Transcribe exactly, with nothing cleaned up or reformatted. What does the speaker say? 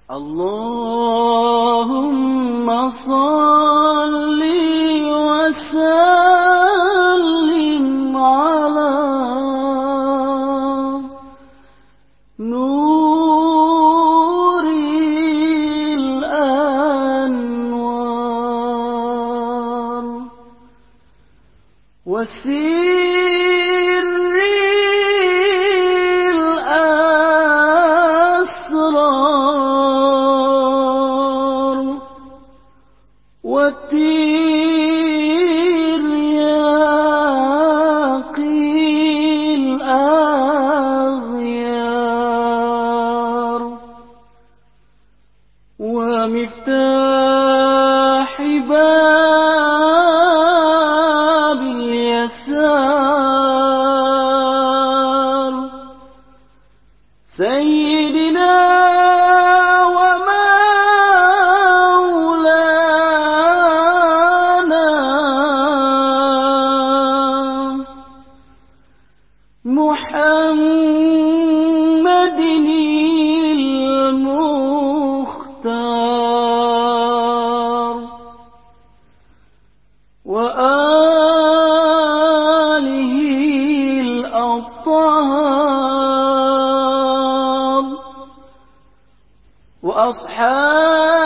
اللهم صل وسلم على نور الأنوار وسر الأسرار والترياقي الأغيار ومفتاح باب اليسار سيدنا ومولانا محمد المختار وآله الأطهار وأصحابه